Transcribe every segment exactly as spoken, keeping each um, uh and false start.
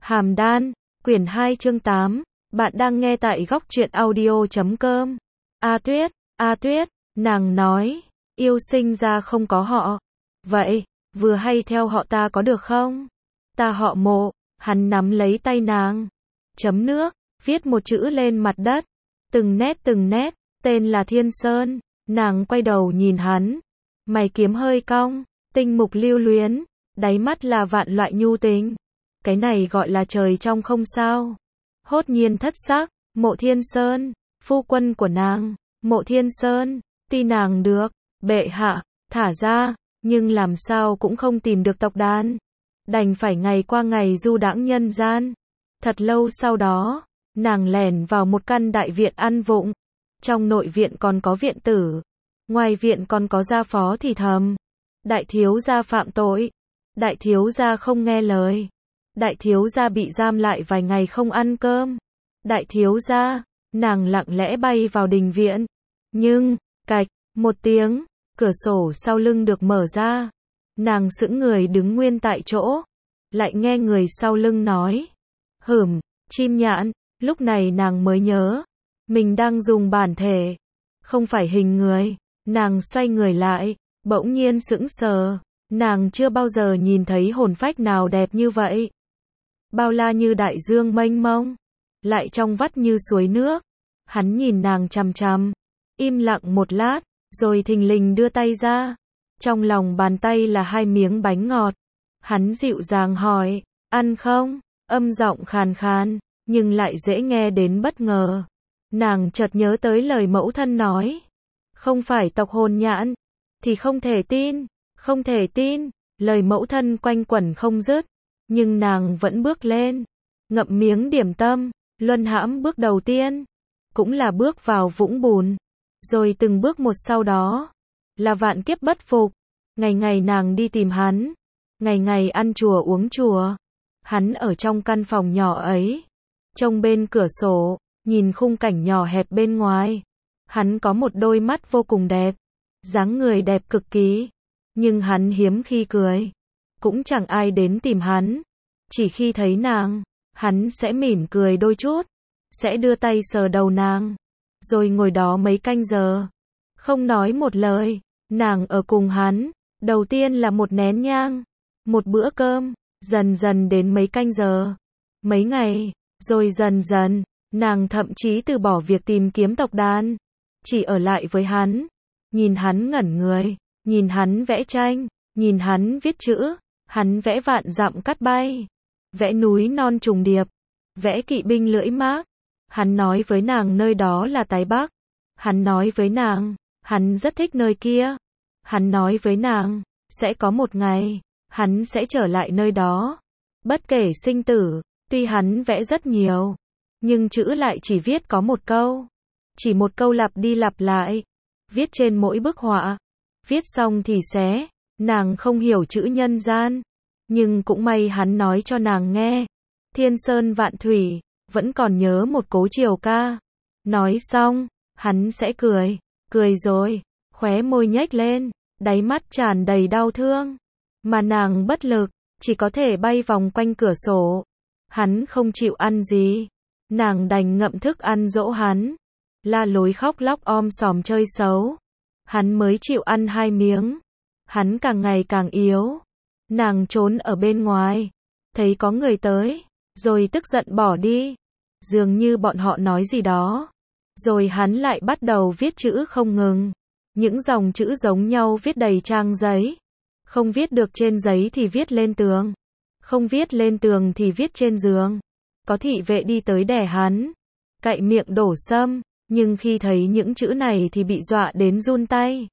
Hàm Đan, quyển hai chương tám, bạn đang nghe tại góc truyện audio chấm com. A Tuyết, A Tuyết, nàng nói, yêu sinh ra không có họ. Vậy, vừa hay theo họ ta có được không? Ta họ Mộ, hắn nắm lấy tay nàng. Chấm nước, viết một chữ lên mặt đất. Từng nét từng nét, tên là Thiên Sơn. Nàng quay đầu nhìn hắn. Mày kiếm hơi cong, tinh mục lưu luyến, đáy mắt là vạn loại nhu tình. Cái này gọi là trời trong không sao. Hốt nhiên thất sắc, Mộ Thiên Sơn, phu quân của nàng, Mộ Thiên Sơn, tuy nàng được, bệ hạ, thả ra, nhưng làm sao cũng không tìm được tộc đàn. Đành phải ngày qua ngày du đãng nhân gian. Thật lâu sau đó, nàng lẻn vào một căn đại viện ăn vụng. Trong nội viện còn có viện tử, ngoài viện còn có gia phó thì thầm. Đại thiếu gia phạm tội, đại thiếu gia không nghe lời, đại thiếu gia bị giam lại vài ngày không ăn cơm. Đại thiếu gia, nàng lặng lẽ bay vào đình viện. Nhưng, cạch, một tiếng, cửa sổ sau lưng được mở ra. Nàng sững người đứng nguyên tại chỗ, lại nghe người sau lưng nói. Hửm, chim nhạn, lúc này nàng mới nhớ. Mình đang dùng bản thể, không phải hình người. Nàng xoay người lại, bỗng nhiên sững sờ. Nàng chưa bao giờ nhìn thấy hồn phách nào đẹp như vậy. Bao la như đại dương mênh mông, lại trong vắt như suối nước. Hắn nhìn nàng chằm chằm, im lặng một lát, rồi thình lình đưa tay ra. Trong lòng bàn tay là hai miếng bánh ngọt. Hắn dịu dàng hỏi, ăn không? Âm giọng khàn khàn, nhưng lại dễ nghe đến bất ngờ. Nàng chợt nhớ tới lời mẫu thân nói. Không phải tộc hồn nhãn, thì không thể tin, không thể tin. Lời mẫu thân quanh quẩn không dứt, nhưng nàng vẫn bước lên, ngậm miếng điểm tâm, luân hãm bước đầu tiên, cũng là bước vào vũng bùn, rồi từng bước một sau đó, là vạn kiếp bất phục. Ngày ngày nàng đi tìm hắn, ngày ngày ăn chùa uống chùa. Hắn ở trong căn phòng nhỏ ấy, trông bên cửa sổ, nhìn khung cảnh nhỏ hẹp bên ngoài. Hắn có một đôi mắt vô cùng đẹp, dáng người đẹp cực kỳ, nhưng hắn hiếm khi cười. Cũng chẳng ai đến tìm hắn, chỉ khi thấy nàng, hắn sẽ mỉm cười đôi chút, sẽ đưa tay sờ đầu nàng, rồi ngồi đó mấy canh giờ, không nói một lời. Nàng ở cùng hắn, đầu tiên là một nén nhang, một bữa cơm, dần dần đến mấy canh giờ, mấy ngày, rồi dần dần, nàng thậm chí từ bỏ việc tìm kiếm tộc đàn, chỉ ở lại với hắn, nhìn hắn ngẩn người, nhìn hắn vẽ tranh, nhìn hắn viết chữ. Hắn vẽ vạn dặm cát bay, vẽ núi non trùng điệp, vẽ kỵ binh lưỡi mác. Hắn nói với nàng nơi đó là Tái Bắc. Hắn nói với nàng, hắn rất thích nơi kia. Hắn nói với nàng, sẽ có một ngày, hắn sẽ trở lại nơi đó. Bất kể sinh tử, tuy hắn vẽ rất nhiều, nhưng chữ lại chỉ viết có một câu. Chỉ một câu lặp đi lặp lại, viết trên mỗi bức họa. Viết xong thì xé. Nàng không hiểu chữ nhân gian, nhưng cũng may hắn nói cho nàng nghe. Thiên sơn vạn thủy, vẫn còn nhớ một cố chiều ca. Nói xong, hắn sẽ cười, cười rồi, khóe môi nhếch lên, đáy mắt tràn đầy đau thương. Mà nàng bất lực, chỉ có thể bay vòng quanh cửa sổ. Hắn không chịu ăn gì, nàng đành ngậm thức ăn dỗ hắn. La lối khóc lóc om sòm chơi xấu, hắn mới chịu ăn hai miếng. Hắn càng ngày càng yếu. Nàng trốn ở bên ngoài, thấy có người tới, rồi tức giận bỏ đi. Dường như bọn họ nói gì đó. Rồi hắn lại bắt đầu viết chữ không ngừng. Những dòng chữ giống nhau viết đầy trang giấy. Không viết được trên giấy thì viết lên tường. Không viết lên tường thì viết trên giường. Có thị vệ đi tới đè hắn, cạy miệng đổ sâm, nhưng khi thấy những chữ này thì bị dọa đến run tay.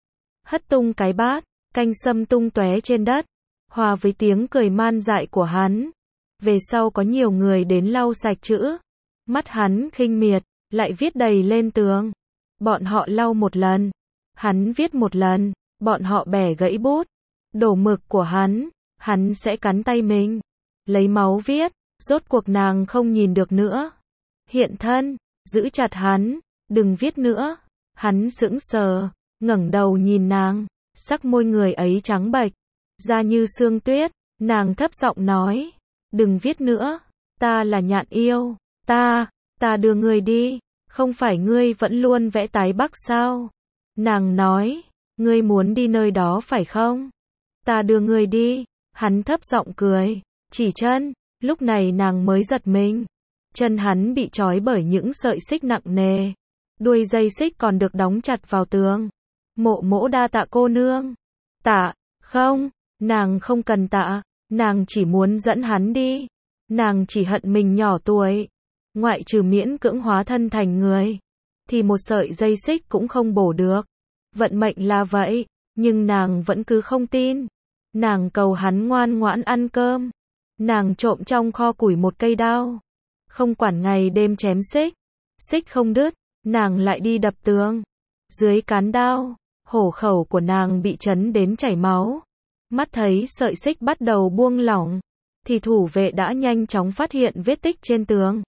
Hất tung cái bát, canh sâm tung tóe trên đất, hòa với tiếng cười man dại của hắn. Về sau có nhiều người đến lau sạch chữ. Mắt hắn khinh miệt, lại viết đầy lên tường. Bọn họ lau một lần, hắn viết một lần, bọn họ bẻ gãy bút, đổ mực của hắn, hắn sẽ cắn tay mình, lấy máu viết. Rốt cuộc nàng không nhìn được nữa. Hiện thân, giữ chặt hắn, đừng viết nữa. Hắn sững sờ, ngẩng đầu nhìn nàng. Sắc môi người ấy trắng bệch, da như sương tuyết. Nàng thấp giọng nói, đừng viết nữa, ta là Nhạn yêu, ta, ta đưa ngươi đi, không phải ngươi vẫn luôn vẽ tái bắc sao? Nàng nói, ngươi muốn đi nơi đó phải không? Ta đưa ngươi đi, hắn thấp giọng cười, chỉ chân, lúc này nàng mới giật mình. Chân hắn bị trói bởi những sợi xích nặng nề, đuôi dây xích còn được đóng chặt vào tường. Mộ mỗ đa tạ cô nương. Tạ, không, nàng không cần tạ, nàng chỉ muốn dẫn hắn đi. Nàng chỉ hận mình nhỏ tuổi, ngoại trừ miễn cưỡng hóa thân thành người, thì một sợi dây xích cũng không bổ được. Vận mệnh là vậy, nhưng nàng vẫn cứ không tin. Nàng cầu hắn ngoan ngoãn ăn cơm. Nàng trộm trong kho củi một cây đao, không quản ngày đêm chém xích. Xích không đứt, nàng lại đi đập tường. Dưới cán đao, hổ khẩu của nàng bị chấn đến chảy máu. Mắt thấy sợi xích bắt đầu buông lỏng, thì thủ vệ đã nhanh chóng phát hiện vết tích trên tường.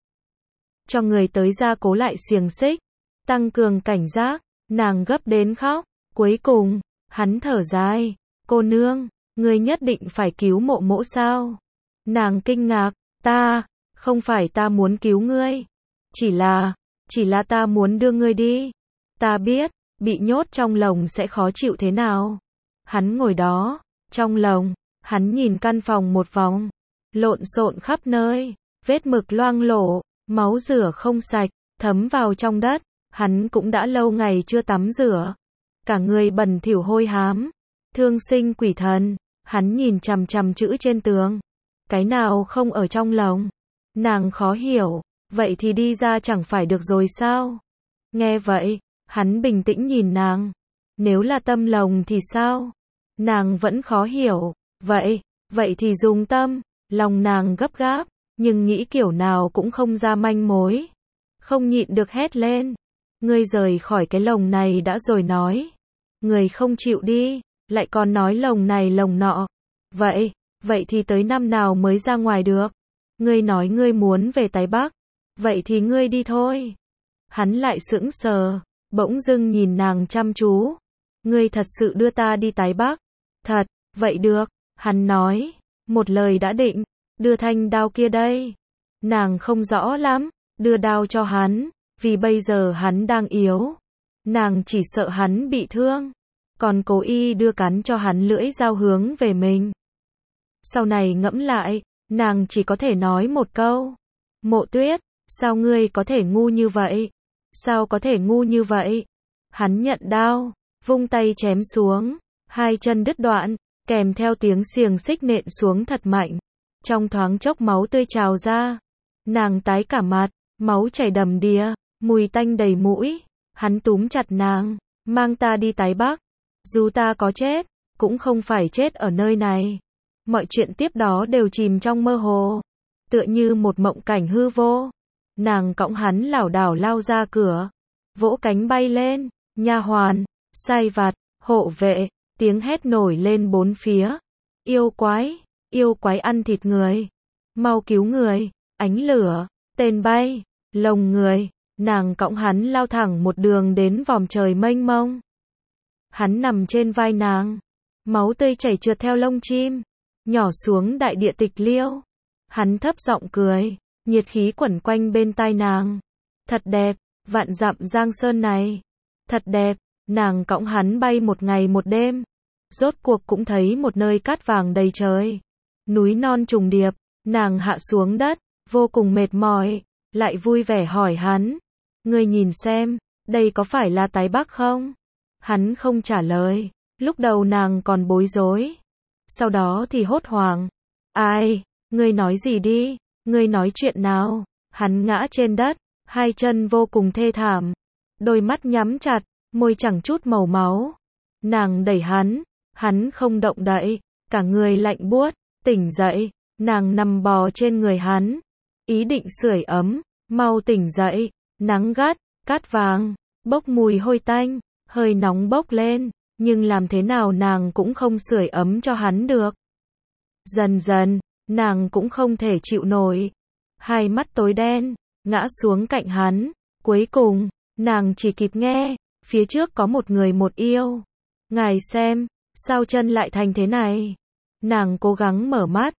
Cho người tới gia cố lại xiềng xích, tăng cường cảnh giác. Nàng gấp đến khóc. Cuối cùng, hắn thở dài, cô nương, ngươi nhất định phải cứu mộ mỗ sao? Nàng kinh ngạc, ta, không phải ta muốn cứu ngươi, chỉ là, chỉ là ta muốn đưa ngươi đi. Ta biết, bị nhốt trong lồng sẽ khó chịu thế nào. Hắn ngồi đó, trong lồng, hắn nhìn căn phòng một vòng, lộn xộn khắp nơi, vết mực loang lổ, máu rửa không sạch, thấm vào trong đất. Hắn cũng đã lâu ngày chưa tắm rửa, cả người bẩn thỉu hôi hám. Thương sinh quỷ thần, hắn nhìn chằm chằm chữ trên tường, cái nào không ở trong lồng. Nàng khó hiểu, vậy thì đi ra chẳng phải được rồi sao? Nghe vậy, hắn bình tĩnh nhìn nàng, nếu là tâm lồng thì sao? Nàng vẫn khó hiểu, vậy, vậy thì dùng tâm. Lòng nàng gấp gáp, nhưng nghĩ kiểu nào cũng không ra manh mối, không nhịn được hét lên. Ngươi rời khỏi cái lồng này đã rồi nói. Ngươi không chịu đi, lại còn nói lồng này lồng nọ. Vậy, vậy thì tới năm nào mới ra ngoài được? Ngươi nói ngươi muốn về Tái Bắc, vậy thì ngươi đi thôi. Hắn lại sững sờ, bỗng dưng nhìn nàng chăm chú. Ngươi thật sự đưa ta đi Tái Bắc? Thật, vậy được, hắn nói, một lời đã định, đưa thanh đao kia đây. Nàng không rõ lắm, đưa đao cho hắn. Vì bây giờ hắn đang yếu, nàng chỉ sợ hắn bị thương, còn cố ý đưa cắn cho hắn lưỡi dao hướng về mình. Sau này ngẫm lại, nàng chỉ có thể nói một câu. Mộ Tuyết, sao ngươi có thể ngu như vậy? Sao có thể ngu như vậy? Hắn nhận đao, vung tay chém xuống, hai chân đứt đoạn, kèm theo tiếng xiềng xích nện xuống thật mạnh. Trong thoáng chốc máu tươi trào ra, nàng tái cả mặt, máu chảy đầm đìa. Mùi tanh đầy mũi, hắn túm chặt nàng, mang ta đi Tái Bắc. Dù ta có chết, cũng không phải chết ở nơi này. Mọi chuyện tiếp đó đều chìm trong mơ hồ, tựa như một mộng cảnh hư vô. Nàng cõng hắn lảo đảo lao ra cửa, vỗ cánh bay lên, nha hoàn, sai vặt, hộ vệ, tiếng hét nổi lên bốn phía. Yêu quái, yêu quái ăn thịt người, mau cứu người, ánh lửa, tên bay, lồng người. Nàng cõng hắn lao thẳng một đường đến vòm trời mênh mông. Hắn nằm trên vai nàng, máu tươi chảy trượt theo lông chim, nhỏ xuống đại địa tịch liêu. Hắn thấp giọng cười, nhiệt khí quẩn quanh bên tai nàng. Thật đẹp, vạn dặm giang sơn này. Thật đẹp, nàng cõng hắn bay một ngày một đêm. Rốt cuộc cũng thấy một nơi cát vàng đầy trời. Núi non trùng điệp, nàng hạ xuống đất, vô cùng mệt mỏi, lại vui vẻ hỏi hắn. Ngươi nhìn xem, đây có phải là Tái Bắc không? Hắn không trả lời, lúc đầu nàng còn bối rối. Sau đó thì hốt hoảng. Ai, ngươi nói gì đi, ngươi nói chuyện nào? Hắn ngã trên đất, hai chân vô cùng thê thảm. Đôi mắt nhắm chặt, môi chẳng chút màu máu. Nàng đẩy hắn, hắn không động đậy, cả người lạnh buốt, tỉnh dậy, nàng nằm bò trên người hắn. Ý định sưởi ấm, mau tỉnh dậy. Nắng gắt, cát vàng, bốc mùi hôi tanh, hơi nóng bốc lên, nhưng làm thế nào nàng cũng không sưởi ấm cho hắn được. Dần dần, nàng cũng không thể chịu nổi. Hai mắt tối đen, ngã xuống cạnh hắn. Cuối cùng, nàng chỉ kịp nghe, phía trước có một người một yêu. Ngài xem, sao chân lại thành thế này? Nàng cố gắng mở mắt,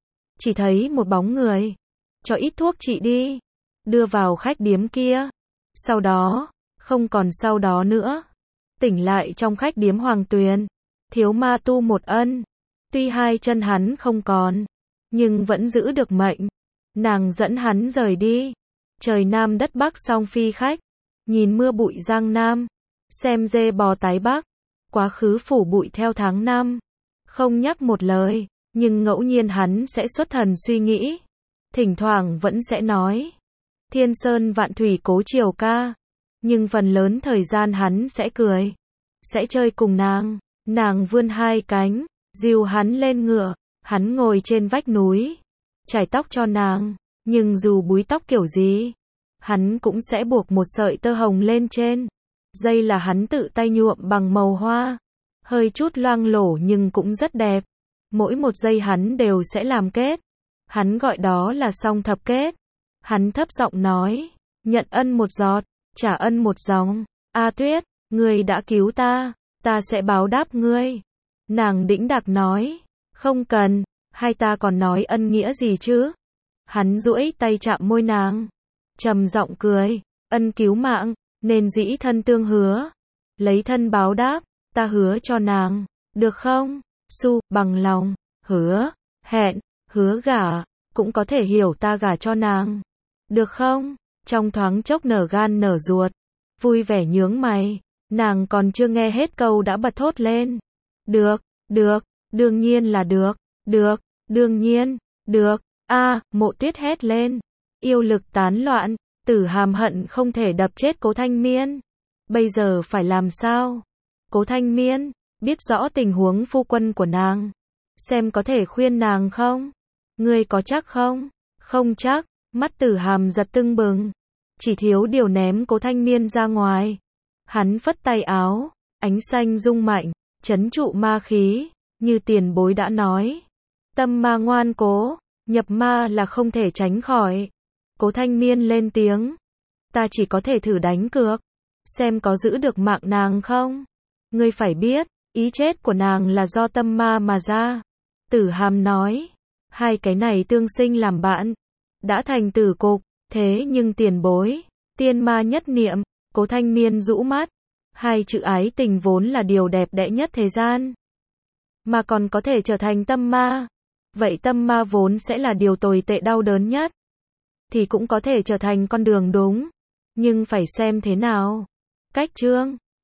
chỉ thấy một bóng người. Cho ít thuốc chị đi. Đưa vào khách điếm kia. Sau đó, không còn sau đó nữa. Tỉnh lại trong khách điếm Hoàng Tuyền. Thiếu ma tu một ân. Tuy hai chân hắn không còn, nhưng vẫn giữ được mệnh. Nàng dẫn hắn rời đi. Trời Nam đất Bắc song phi khách. Nhìn mưa bụi Giang Nam. Xem dê bò tái Bắc. Quá khứ phủ bụi theo tháng năm. Không nhắc một lời, nhưng ngẫu nhiên hắn sẽ xuất thần suy nghĩ. Thỉnh thoảng vẫn sẽ nói. Thiên sơn vạn thủy cố chiều ca. Nhưng phần lớn thời gian hắn sẽ cười. Sẽ chơi cùng nàng. Nàng vươn hai cánh, dìu hắn lên ngựa. Hắn ngồi trên vách núi. Chải tóc cho nàng. Nhưng dù búi tóc kiểu gì, hắn cũng sẽ buộc một sợi tơ hồng lên trên. Dây là hắn tự tay nhuộm bằng màu hoa. Hơi chút loang lổ nhưng cũng rất đẹp. Mỗi một dây hắn đều sẽ làm kết. Hắn gọi đó là song thập kết. Hắn thấp giọng nói, nhận ân một giọt, trả ân một dòng. A Tuyết, ngươi đã cứu ta, ta sẽ báo đáp ngươi. Nàng đĩnh đạc nói, không cần, hai ta còn nói ân nghĩa gì chứ? Hắn duỗi tay chạm môi nàng, trầm giọng cười, ân cứu mạng, nên dĩ thân tương hứa. Lấy thân báo đáp, ta hứa cho nàng, được không? Su, bằng lòng, hứa, hẹn, hứa gả, cũng có thể hiểu ta gả cho nàng. Được không? Trong thoáng chốc nở gan nở ruột, vui vẻ nhướng mày, nàng còn chưa nghe hết câu đã bật thốt lên. Được, được, đương nhiên là được, được, đương nhiên, được, a Mộ Tuyết hét lên, yêu lực tán loạn, Tử Hàm hận không thể đập chết Cố Thanh Miên. Bây giờ phải làm sao? Cố Thanh Miên, biết rõ tình huống phu quân của nàng, xem có thể khuyên nàng không? Ngươi có chắc không? Không chắc, mắt Tử Hàm giật tưng bừng, chỉ thiếu điều ném Cố Thanh Miên ra ngoài. Hắn phất tay áo, ánh xanh rung mạnh, trấn trụ ma khí, như tiền bối đã nói. Tâm ma ngoan cố, nhập ma là không thể tránh khỏi. Cố Thanh Miên lên tiếng, ta chỉ có thể thử đánh cược, xem có giữ được mạng nàng không. Ngươi phải biết, ý chết của nàng là do tâm ma mà ra. Tử Hàm nói, hai cái này tương sinh làm bạn, đã thành tử cục, thế nhưng tiền bối, tiên ma nhất niệm. Cố Thanh Miên rũ mắt, hai chữ ái tình vốn là điều đẹp đẽ nhất thế gian, mà còn có thể trở thành tâm ma. Vậy tâm ma vốn sẽ là điều tồi tệ đau đớn nhất, thì cũng có thể trở thành con đường đúng, nhưng phải xem thế nào. Cách chương